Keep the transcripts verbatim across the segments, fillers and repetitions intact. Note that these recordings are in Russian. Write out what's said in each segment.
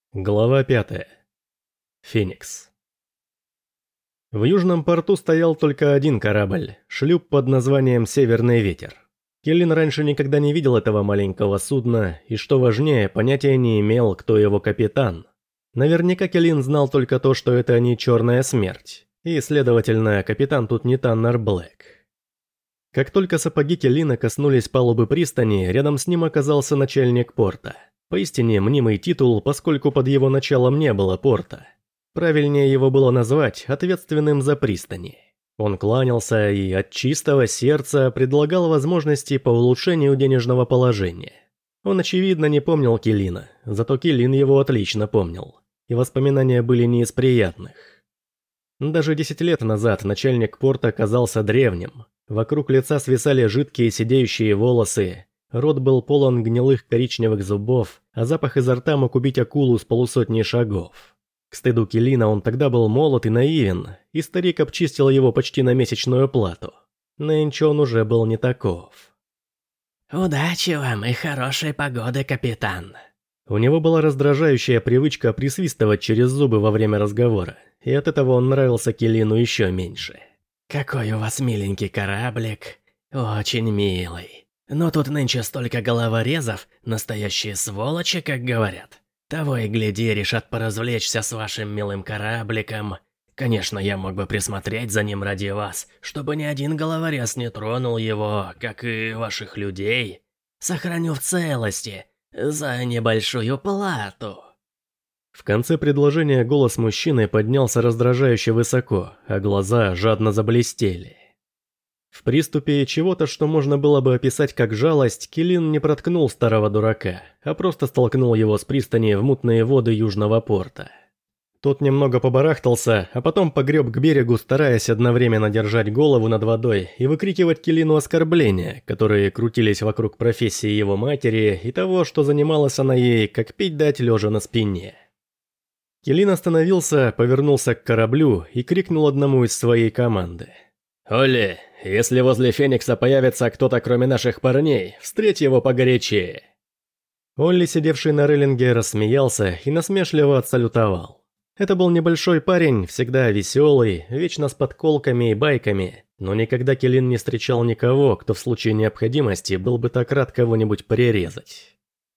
Глава пятая. Феникс. В южном порту стоял только один корабль, шлюп под названием «Северный ветер». Келлин раньше никогда не видел этого маленького судна, и, что важнее, понятия не имел, кто его капитан. Наверняка Келлин знал только то, что это не «Черная смерть», и, следовательно, капитан тут не Таннер Блэк. Как только сапоги Келлина коснулись палубы пристани, рядом с ним оказался начальник порта. Поистине мнимый титул, поскольку под его началом не было порта. Правильнее его было назвать ответственным за пристани. Он кланялся и от чистого сердца предлагал возможности по улучшению денежного положения. Он, очевидно, не помнил Келлина, зато Келлин его отлично помнил. И воспоминания были не из приятных. Даже десять лет назад начальник порта казался древним. Вокруг лица свисали жидкие сидеющие волосы. Рот был полон гнилых коричневых зубов, а запах изо рта мог убить акулу с полусотни шагов. К стыду Келлина он тогда был молод и наивен, и старик обчистил его почти на месячную плату. Нынче он уже был не таков. «Удачи вам и хорошей погоды, капитан!» У него была раздражающая привычка присвистывать через зубы во время разговора, и от этого он нравился Келлину еще меньше. «Какой у вас миленький кораблик, очень милый. Но тут нынче столько головорезов, настоящие сволочи, как говорят. Того и гляди, решат поразвлечься с вашим милым корабликом. Конечно, я мог бы присмотреть за ним ради вас, чтобы ни один головорез не тронул его, как и ваших людей. Сохраню в целости, за небольшую плату». В конце предложения голос мужчины поднялся раздражающе высоко, а глаза жадно заблестели. В приступе чего-то, что можно было бы описать как жалость, Келлин не проткнул старого дурака, а просто столкнул его с пристани в мутные воды южного порта. Тот немного побарахтался, а потом погреб к берегу, стараясь одновременно держать голову над водой и выкрикивать Келлину оскорбления, которые крутились вокруг профессии его матери и того, что занималась она ей, как пить дать лежа на спине. Келлин остановился, повернулся к кораблю и крикнул одному из своей команды. «Олли, если возле Феникса появится кто-то кроме наших парней, встреть его погорячее». Олли, сидевший на рейлинге, рассмеялся и насмешливо отсалютовал. Это был небольшой парень, всегда веселый, вечно с подколками и байками, но никогда Келлин не встречал никого, кто в случае необходимости был бы так рад кого-нибудь прирезать.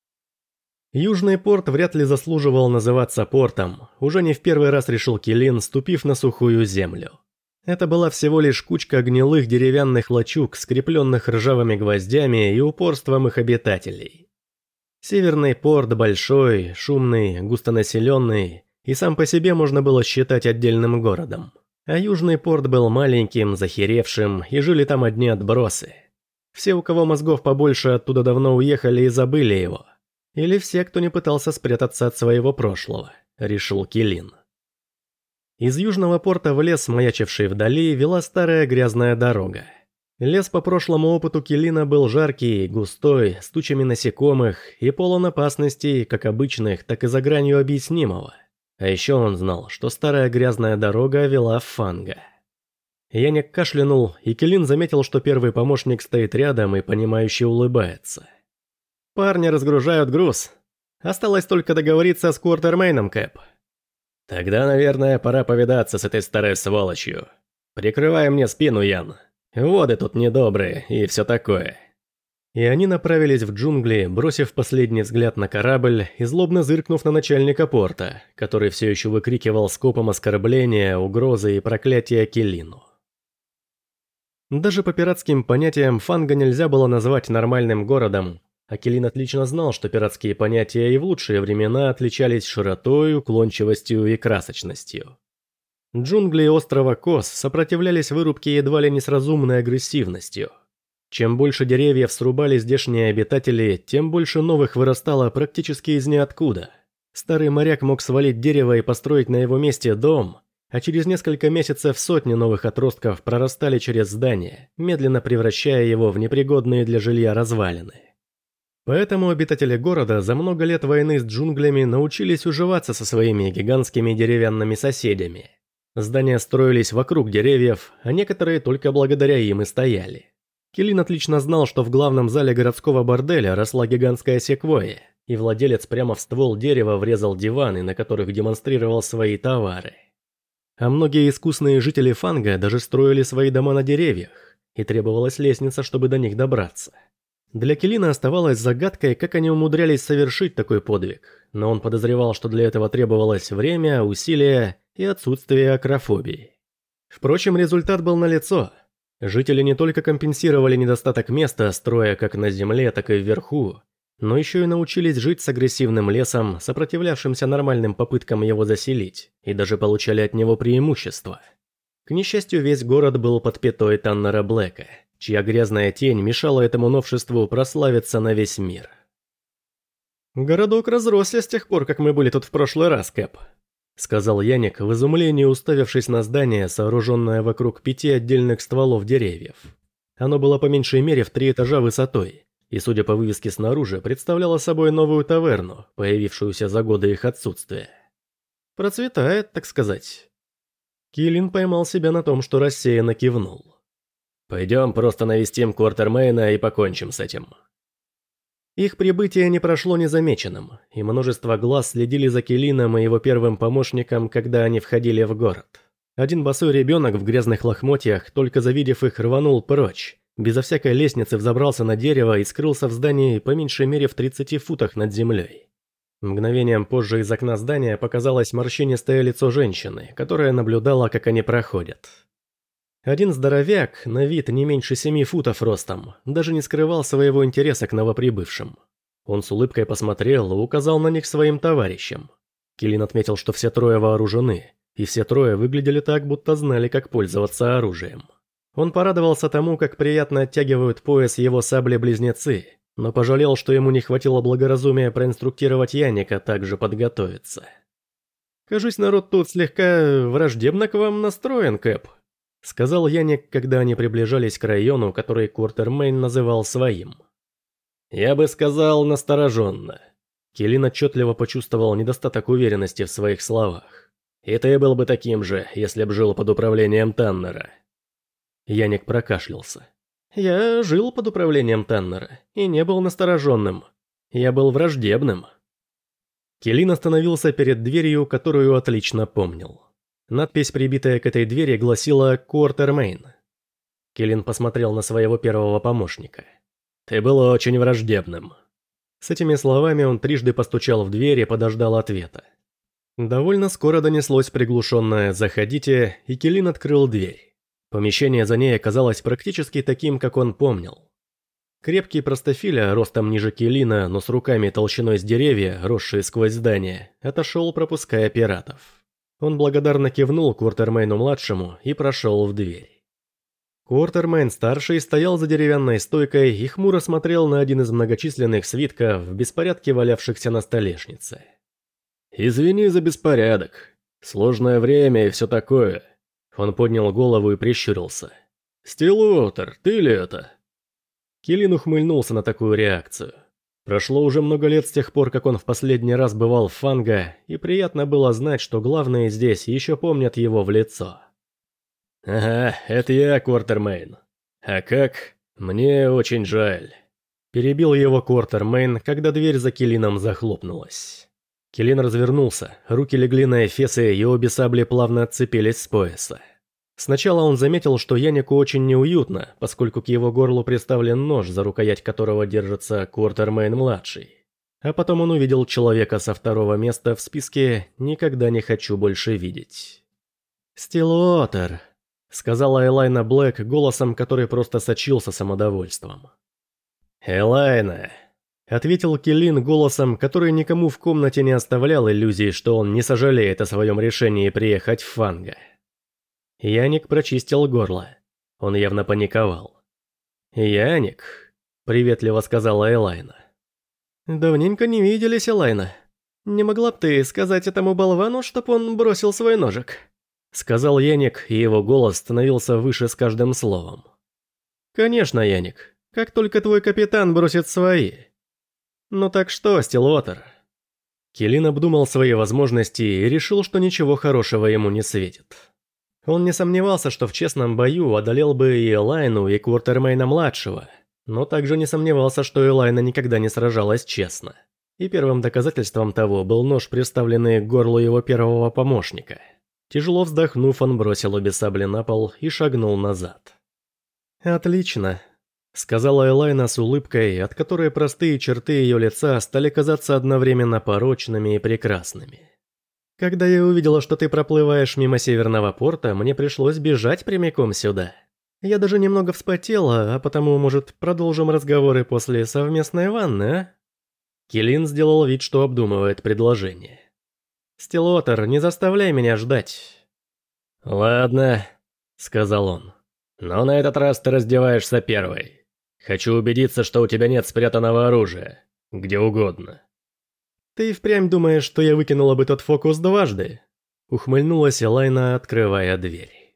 Южный порт вряд ли заслуживал называться портом, уже не в первый раз решил Келлин, ступив на сухую землю. Это была всего лишь кучка гнилых деревянных лачуг, скрепленных ржавыми гвоздями и упорством их обитателей. Северный порт большой, шумный, густонаселенный, и сам по себе можно было считать отдельным городом. А южный порт был маленьким, захеревшим, и жили там одни отбросы. Все, у кого мозгов побольше, оттуда давно уехали и забыли его. Или все, кто не пытался спрятаться от своего прошлого, решил Келлин. Из южного порта в лес, маячивший вдали, вела старая грязная дорога. Лес по прошлому опыту Келлина был жаркий, густой, с тучами насекомых и полон опасностей, как обычных, так и за гранью объяснимого. А еще он знал, что старая грязная дорога вела в Фанго. Яник кашлянул, и Келлин заметил, что первый помощник стоит рядом и понимающе улыбается. «Парни разгружают груз. Осталось только договориться с Квартермейном, Кэп». «Тогда, наверное, пора повидаться с этой старой сволочью. Прикрывай мне спину, Ян. Воды тут недобрые и все такое». И они направились в джунгли, бросив последний взгляд на корабль и злобно зыркнув на начальника порта, который все еще выкрикивал скопом оскорбления, угрозы и проклятия Келлину. Даже по пиратским понятиям Фанго нельзя было назвать нормальным городом, а Келлин отлично знал, что пиратские понятия и в лучшие времена отличались широтой, уклончивостью и красочностью. Джунгли острова Кос сопротивлялись вырубке едва ли не с разумной агрессивностью. Чем больше деревьев срубали здешние обитатели, тем больше новых вырастало практически из ниоткуда. Старый моряк мог свалить дерево и построить на его месте дом, а через несколько месяцев сотни новых отростков прорастали через здание, медленно превращая его в непригодные для жилья развалины. Поэтому обитатели города за много лет войны с джунглями научились уживаться со своими гигантскими деревянными соседями. Здания строились вокруг деревьев, а некоторые только благодаря им и стояли. Келлин отлично знал, что в главном зале городского борделя росла гигантская секвойя, и владелец прямо в ствол дерева врезал диваны, на которых демонстрировал свои товары. А многие искусные жители Фанга даже строили свои дома на деревьях, и требовалась лестница, чтобы до них добраться. Для Келина оставалось загадкой, как они умудрялись совершить такой подвиг, но он подозревал, что для этого требовалось время, усилия и отсутствие акрофобии. Впрочем, результат был налицо. Жители не только компенсировали недостаток места, строя как на земле, так и вверху, но еще и научились жить с агрессивным лесом, сопротивлявшимся нормальным попыткам его заселить, и даже получали от него преимущество. К несчастью, весь город был под пятой Таннера Блэка, чья грязная тень мешала этому новшеству прославиться на весь мир. «Городок разросся с тех пор, как мы были тут в прошлый раз, Кэп», — сказал Яник, в изумлении уставившись на здание, сооруженное вокруг пяти отдельных стволов деревьев. Оно было по меньшей мере в три этажа высотой, и, судя по вывеске снаружи, представляло собой новую таверну, появившуюся за годы их отсутствия. Процветает, так сказать. Киллин поймал себя на том, что рассеянно кивнул. «Пойдем просто навестим Квартермейна и покончим с этим». Их прибытие не прошло незамеченным, и множество глаз следили за Киллином и его первым помощником, когда они входили в город. Один босой ребенок в грязных лохмотьях, только завидев их, рванул прочь, безо всякой лестницы взобрался на дерево и скрылся в здании по меньшей мере в тридцати футах над землей. Мгновением позже из окна здания показалось морщинистое лицо женщины, которая наблюдала, как они проходят. Один здоровяк, на вид не меньше семи футов ростом, даже не скрывал своего интереса к новоприбывшим. Он с улыбкой посмотрел и указал на них своим товарищам. Киллин отметил, что все трое вооружены, и все трое выглядели так, будто знали, как пользоваться оружием. Он порадовался тому, как приятно оттягивают пояс его сабли-близнецы, но пожалел, что ему не хватило благоразумия проинструктировать Яника также подготовиться. «Кажись, народ тут слегка враждебно к вам настроен, Кэп», — сказал Яник, когда они приближались к району, который Квартермейн называл своим. «Я бы сказал, настороженно». Киллин отчетливо почувствовал недостаток уверенности в своих словах. «И ты был бы таким же, если б жил под управлением Таннера». Яник прокашлялся. «Я жил под управлением Таннера и не был настороженным. Я был враждебным». Киллин остановился перед дверью, которую отлично помнил. Надпись, прибитая к этой двери, гласила «Квартермейн». Киллин посмотрел на своего первого помощника. «Ты был очень враждебным». С этими словами он трижды постучал в дверь и подождал ответа. Довольно скоро донеслось приглушенное «Заходите», и Киллин открыл дверь. Помещение за ней оказалось практически таким, как он помнил. Крепкий простофиля, ростом ниже Киллина, но с руками толщиной с деревья, росшие сквозь здание, отошел, пропуская пиратов. Он благодарно кивнул Квартермейну-младшему и прошел в дверь. Квартермейн-старший стоял за деревянной стойкой и хмуро смотрел на один из многочисленных свитков в беспорядке, валявшихся на столешнице. «Извини за беспорядок. Сложное время и все такое». Он поднял голову и прищурился. «Стиллуотер, ты ли это?» Киллин ухмыльнулся на такую реакцию. Прошло уже много лет с тех пор, как он в последний раз бывал в Фанга, и приятно было знать, что главные здесь еще помнят его в лицо. «Ага, это я, Квартермейн. А как? Мне очень жаль». Перебил его Квартермейн, когда дверь за Киллином захлопнулась. Киллин развернулся, руки легли на эфесы, и обе сабли плавно отцепились с пояса. Сначала он заметил, что Янику очень неуютно, поскольку к его горлу приставлен нож, за рукоять которого держится Квартермейн-младший. А потом он увидел человека со второго места в списке «Никогда не хочу больше видеть». «Стиллуотер», — сказала Элайна Блэк голосом, который просто сочился самодовольством. «Элайна», — ответил Киллин голосом, который никому в комнате не оставлял иллюзии, что он не сожалеет о своем решении приехать в Фанга. Яник прочистил горло. Он явно паниковал. «Яник», — приветливо сказала Элайна. «Давненько не виделись, Элайна. Не могла б ты сказать этому болвану, чтоб он бросил свой ножик?» Сказал Яник, и его голос становился выше с каждым словом. «Конечно, Яник. Как только твой капитан бросит свои». «Ну так что, Стиллуотер?» Киллин обдумал свои возможности и решил, что ничего хорошего ему не светит. Он не сомневался, что в честном бою одолел бы и Элайну, и Квартермейна-младшего, но также не сомневался, что Элайна никогда не сражалась честно. И первым доказательством того был нож, приставленный к горлу его первого помощника. Тяжело вздохнув, он бросил обе сабли на пол и шагнул назад. «Отлично», — сказала Элайна с улыбкой, от которой простые черты ее лица стали казаться одновременно порочными и прекрасными. «Когда я увидела, что ты проплываешь мимо Северного порта, мне пришлось бежать прямиком сюда. Я даже немного вспотела, а потому, может, продолжим разговоры после совместной ванны, а?» Килин сделал вид, что обдумывает предложение. «Стилотер, не заставляй меня ждать». «Ладно», — сказал он. «Но на этот раз ты раздеваешься первой. Хочу убедиться, что у тебя нет спрятанного оружия. Где угодно». «Ты впрямь думаешь, что я выкинула бы тот фокус дважды?» Ухмыльнулась Элайна, открывая дверь.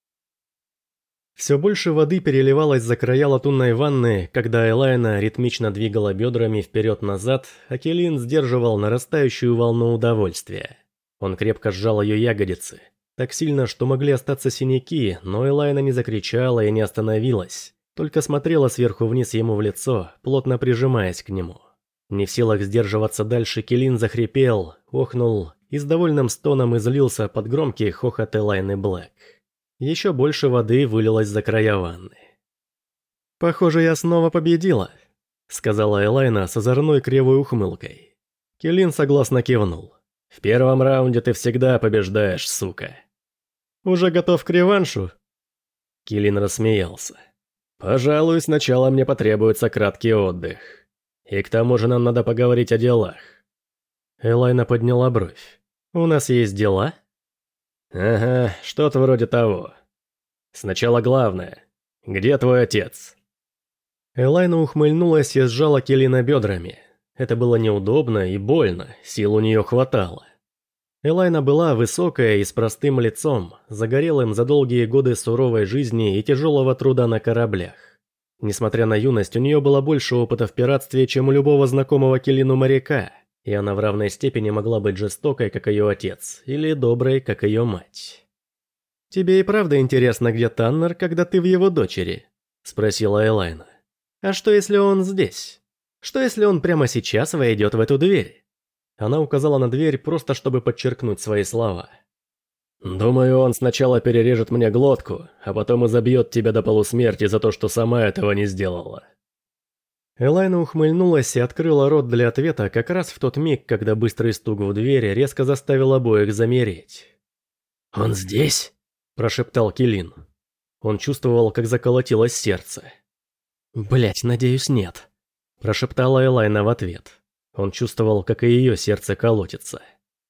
Все больше воды переливалось за края латунной ванны, когда Элайна ритмично двигала бедрами вперед-назад, а Килин сдерживал нарастающую волну удовольствия. Он крепко сжал ее ягодицы. Так сильно, что могли остаться синяки, но Элайна не закричала и не остановилась, только смотрела сверху вниз ему в лицо, плотно прижимаясь к нему. Не в силах сдерживаться дальше, Килин захрипел, охнул и с довольным стоном излился под громкий хохот Элайны Блэк. Еще больше воды вылилось за края ванны. «Похоже, я снова победила», — сказала Элайна с озорной кривой ухмылкой. Килин согласно кивнул. «В первом раунде ты всегда побеждаешь, сука». «Уже готов к реваншу?» Килин рассмеялся. «Пожалуй, сначала мне потребуется краткий отдых. И к тому же нам надо поговорить о делах». Элайна подняла бровь. «У нас есть дела?» «Ага, что-то вроде того. Сначала главное. Где твой отец?» Элайна ухмыльнулась и сжала Килина бедрами. Это было неудобно и больно, сил у нее хватало. Элайна была высокая и с простым лицом, загорелым за долгие годы суровой жизни и тяжелого труда на кораблях. Несмотря на юность, у нее было больше опыта в пиратстве, чем у любого знакомого Килину моряка, и она в равной степени могла быть жестокой, как ее отец, или доброй, как ее мать. «Тебе и правда интересно, где Таннер, когда ты в его дочери?» – спросила Элайна. «А что, если он здесь? Что, если он прямо сейчас войдет в эту дверь?» Она указала на дверь, просто чтобы подчеркнуть свои слова. «Думаю, он сначала перережет мне глотку, а потом и забьет тебя до полусмерти за то, что сама этого не сделала». Элайна ухмыльнулась и открыла рот для ответа как раз в тот миг, когда быстрый стук в дверь резко заставил обоих замереть. «Он здесь?» – прошептал Килин. Он чувствовал, как заколотилось сердце. «Блядь, надеюсь, нет», – прошептала Элайна в ответ. Он чувствовал, как и ее сердце колотится.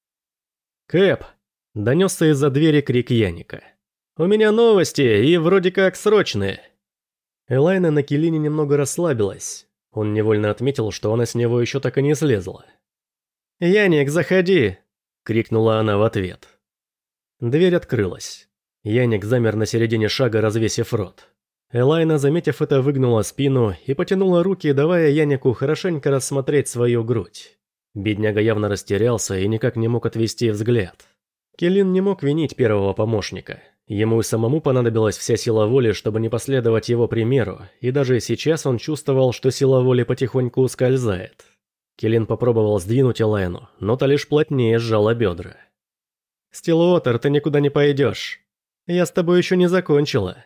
«Кэп!» – донесся из-за двери крик Яника. «У меня новости, и вроде как срочные!» Элайна на Килине немного расслабилась. Он невольно отметил, что она с него еще так и не слезла. «Яник, заходи!» – крикнула она в ответ. Дверь открылась. Яник замер на середине шага, развесив рот. Элайна, заметив это, выгнула спину и потянула руки, давая Янику хорошенько рассмотреть свою грудь. Бедняга явно растерялся и никак не мог отвести взгляд. Килин не мог винить первого помощника. Ему и самому понадобилась вся сила воли, чтобы не последовать его примеру, и даже сейчас он чувствовал, что сила воли потихоньку ускользает. Килин попробовал сдвинуть Элайну, но та лишь плотнее сжала бедра. «Стилуотер, ты никуда не пойдешь. Я с тобой еще не закончила».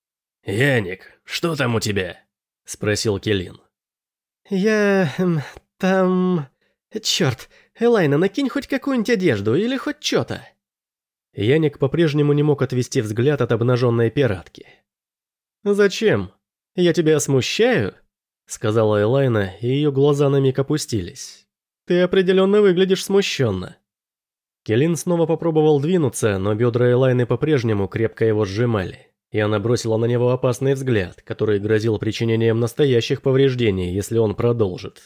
«Яник, что там у тебя?» – спросил Килин. «Я... там... Черт, Элайна, накинь хоть какую-нибудь одежду или хоть что-то». Яник по-прежнему не мог отвести взгляд от обнаженной пиратки. «Зачем? Я тебя смущаю?» – сказала Элайна, и ее глаза на миг опустились. «Ты определенно выглядишь смущенно». Килин снова попробовал двинуться, но бедра Элайны по-прежнему крепко его сжимали, и она бросила на него опасный взгляд, который грозил причинением настоящих повреждений, если он продолжит.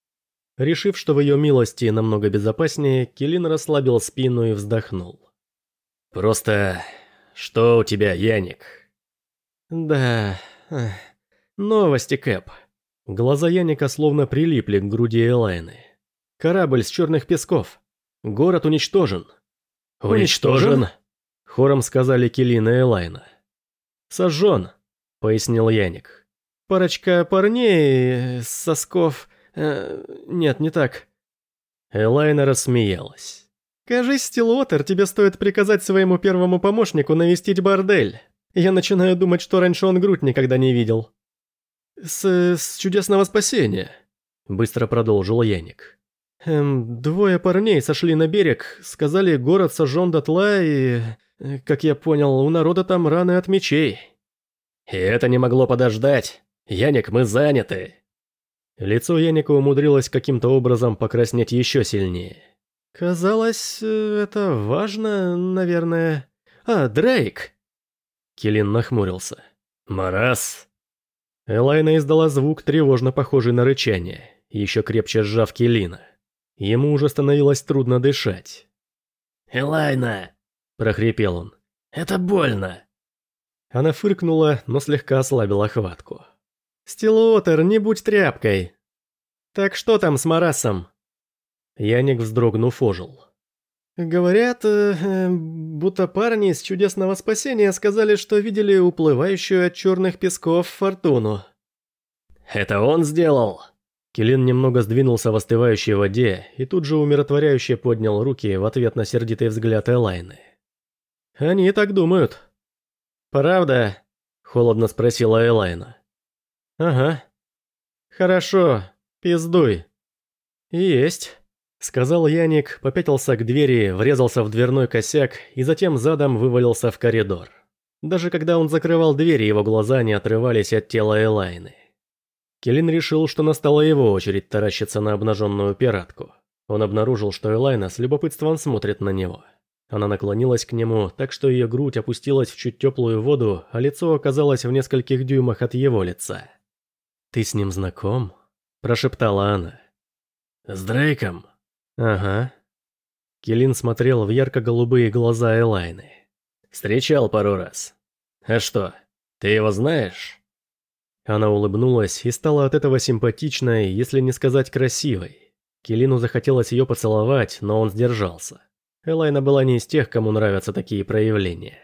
Решив, что в ее милости намного безопаснее, Килин расслабил спину и вздохнул. «Просто... что у тебя, Яник?» «Да... новости, Кэп». Глаза Яника словно прилипли к груди Элайны. «Корабль с черных песков. Город уничтожен». «Уничтожен?» Хором сказали Килин и Элайна. «Сожжен», — пояснил Яник. «Парочка парней... сосков... Э, нет, не так. Элайна рассмеялась. «Кажись, Стиллуотер, тебе стоит приказать своему первому помощнику навестить бордель. Я начинаю думать, что раньше он грудь никогда не видел». «С... с чудесного спасения», — быстро продолжил Яник. «Эм, двое парней сошли на берег, сказали, город сожжен дотла и... как я понял, у народа там раны от мечей». «И это не могло подождать. Яник, мы заняты». Лицо Яника умудрилось каким-то образом покраснеть еще сильнее. «Казалось, это важно, наверное... А, Дрейк!» Киллин нахмурился. «Марас!» Элайна издала звук, тревожно похожий на рычание, еще крепче сжав Киллина. Ему уже становилось трудно дышать. «Элайна!» – прохрипел он. «Это больно!» Она фыркнула, но слегка ослабила хватку. «Стиллуотер, не будь тряпкой!» «Так что там с Марасом?» Яник, вздрогнув, ожил. «Говорят, э, э, будто парни из чудесного спасения сказали, что видели уплывающую от черных песков фортуну». «Это он сделал?» Киллин немного сдвинулся в остывающей воде и тут же умиротворяюще поднял руки в ответ на сердитый взгляд Элайны. «Они так думают». «Правда?» – холодно спросила Элайна. «Ага». «Хорошо, пиздуй». «Есть», – сказал Яник, попятился к двери, врезался в дверной косяк и затем задом вывалился в коридор. Даже когда он закрывал дверь, его глаза не отрывались от тела Элайны. Киллин решил, что настала его очередь таращиться на обнаженную пиратку. Он обнаружил, что Элайна с любопытством смотрит на него. Она наклонилась к нему, так что ее грудь опустилась в чуть теплую воду, а лицо оказалось в нескольких дюймах от его лица. «Ты с ним знаком?» – прошептала она. «С Дрейком?» «Ага». Киллин смотрел в ярко-голубые глаза Элайны. «Встречал пару раз. А что, ты его знаешь?» Она улыбнулась и стала от этого симпатичной, если не сказать красивой. Киллину захотелось ее поцеловать, но он сдержался. Элайна была не из тех, кому нравятся такие проявления.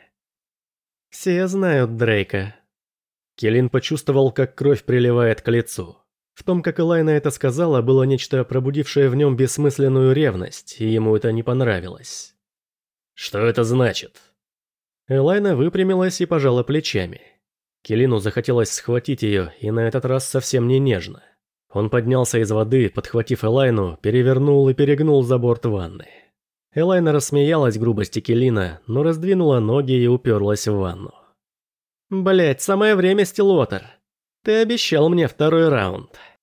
«Все знают Дрейка». Киллин почувствовал, как кровь приливает к лицу. В том, как Элайна это сказала, было нечто, пробудившее в нем бессмысленную ревность, и ему это не понравилось. «Что это значит?» Элайна выпрямилась и пожала плечами. Киллину захотелось схватить ее, и на этот раз совсем не нежно. Он поднялся из воды, подхватив Элайну, перевернул и перегнул за борт ванны. Элайна рассмеялась грубости Киллина, но раздвинула ноги и уперлась в ванну. «Блядь, самое время, Стиллуотер. Ты обещал мне второй раунд».